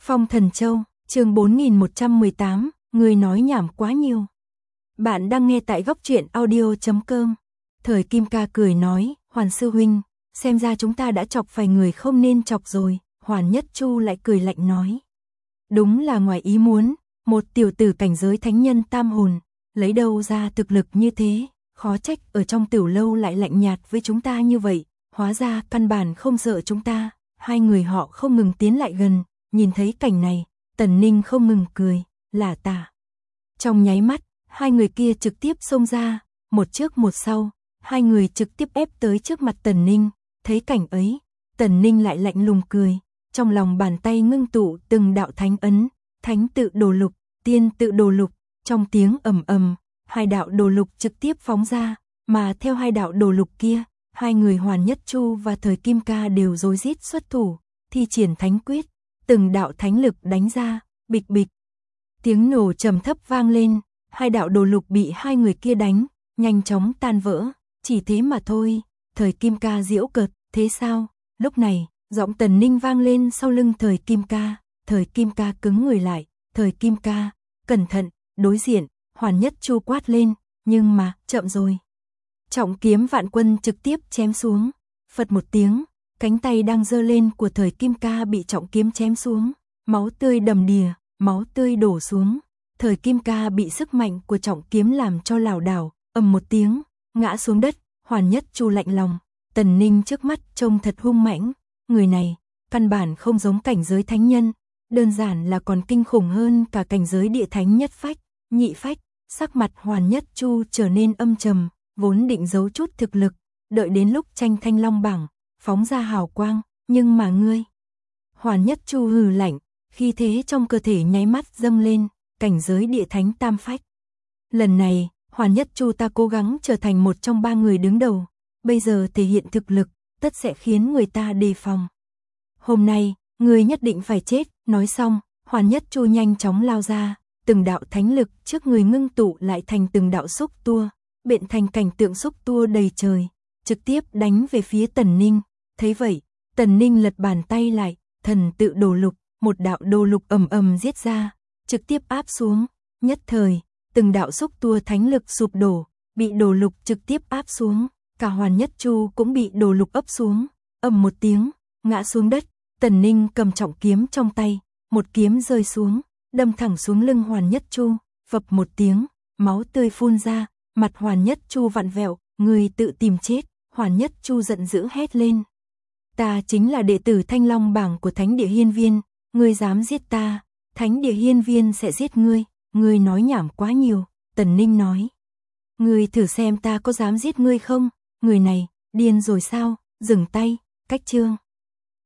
Phong Thần Châu, chương 4118, người nói nhảm quá nhiều. Bạn đang nghe tại góc truyện audio.com. Thời Kim Ca cười nói, Hoàn sư huynh, xem ra chúng ta đã chọc phải người không nên chọc rồi. Hoàn Nhất Chu lại cười lạnh nói. Đúng là ngoài ý muốn, một tiểu tử cảnh giới thánh nhân tam hồn, lấy đâu ra thực lực như thế, khó trách ở trong tiểu lâu lại lạnh nhạt với chúng ta như vậy, hóa ra căn bản không sợ chúng ta. Hai người họ không ngừng tiến lại gần, nhìn thấy cảnh này, Tần Ninh không ngừng cười, là ta. Trong nháy mắt, hai người kia trực tiếp xông ra, một trước một sau, hai người trực tiếp ép tới trước mặt Tần Ninh, thấy cảnh ấy, Tần Ninh lại lạnh lùng cười, trong lòng bàn tay ngưng tụ từng đạo thánh ấn, thánh tự đồ lục, tiên tự đồ lục, trong tiếng ầm ầm, hai đạo đồ lục trực tiếp phóng ra, mà theo hai đạo đồ lục kia, hai người Hoàn Nhất Chu và Thời Kim Ca đều rối rít xuất thủ, thi triển thánh quyết, từng đạo thánh lực đánh ra, bịch bịch. Tiếng nổ trầm thấp vang lên, hai đạo đồ lục bị hai người kia đánh, nhanh chóng tan vỡ, chỉ thế mà thôi. Thời Kim Ca giễu cợt, thế sao? Lúc này, giọng Tần Ninh vang lên sau lưng Thời Kim Ca, Thời Kim Ca cứng người lại, Thời Kim Ca, cẩn thận, đối diện, Hoàn Nhất Chu quát lên, nhưng mà, chậm rồi. Trọng kiếm vạn quân trực tiếp chém xuống, phật một tiếng, cánh tay đang giơ lên của Thời Kim Ca bị trọng kiếm chém xuống, máu tươi đầm đìa, máu tươi đổ xuống. Thời Kim Ca bị sức mạnh của trọng kiếm làm cho lảo đảo, ầm một tiếng, ngã xuống đất. Hoàn Nhất Chu lạnh lòng, Tần Ninh trước mắt trông thật hung mãnh, người này căn bản không giống cảnh giới thánh nhân, đơn giản là còn kinh khủng hơn cả cảnh giới địa thánh nhất phách, nhị phách. Sắc mặt Hoàn Nhất Chu trở nên âm trầm, vốn định giấu chút thực lực, đợi đến lúc tranh thanh long bảng phóng ra hào quang, nhưng mà ngươi. Hoàn Nhất Chu hừ lạnh, khí thế trong cơ thể nháy mắt dâng lên, cảnh giới địa thánh tam phách. Lần này, Hoàn Nhất Chu ta cố gắng trở thành một trong ba người đứng đầu, bây giờ thể hiện thực lực, tất sẽ khiến người ta đề phòng. Hôm nay, ngươi nhất định phải chết. Nói xong, Hoàn Nhất Chu nhanh chóng lao ra, từng đạo thánh lực trước người ngưng tụ lại thành từng đạo xúc tua, biện thành cảnh tượng xúc tua đầy trời, trực tiếp đánh về phía Tần Ninh. Thấy vậy, Tần Ninh lật bàn tay lại, thần tự đồ lục, một đạo đồ lục ầm ầm giết ra, trực tiếp áp xuống, nhất thời, từng đạo xúc tua thánh lực sụp đổ, bị đồ lục trực tiếp áp xuống, cả Hoàn Nhất Chu cũng bị đồ lục ấp xuống, ầm một tiếng, ngã xuống đất. Tần Ninh cầm trọng kiếm trong tay, một kiếm rơi xuống, đâm thẳng xuống lưng Hoàn Nhất Chu, phập một tiếng, máu tươi phun ra, mặt Hoàn Nhất Chu vặn vẹo, người tự tìm chết. Hoàn Nhất Chu giận dữ hét lên. Ta chính là đệ tử Thanh Long bảng của Thánh Địa Hiên Viên, ngươi dám giết ta, Thánh Địa Hiên Viên sẽ giết ngươi. Ngươi nói nhảm quá nhiều, Tần Ninh nói. Ngươi thử xem ta có dám giết ngươi không? Người này, điên rồi sao? Dừng tay, cách chương.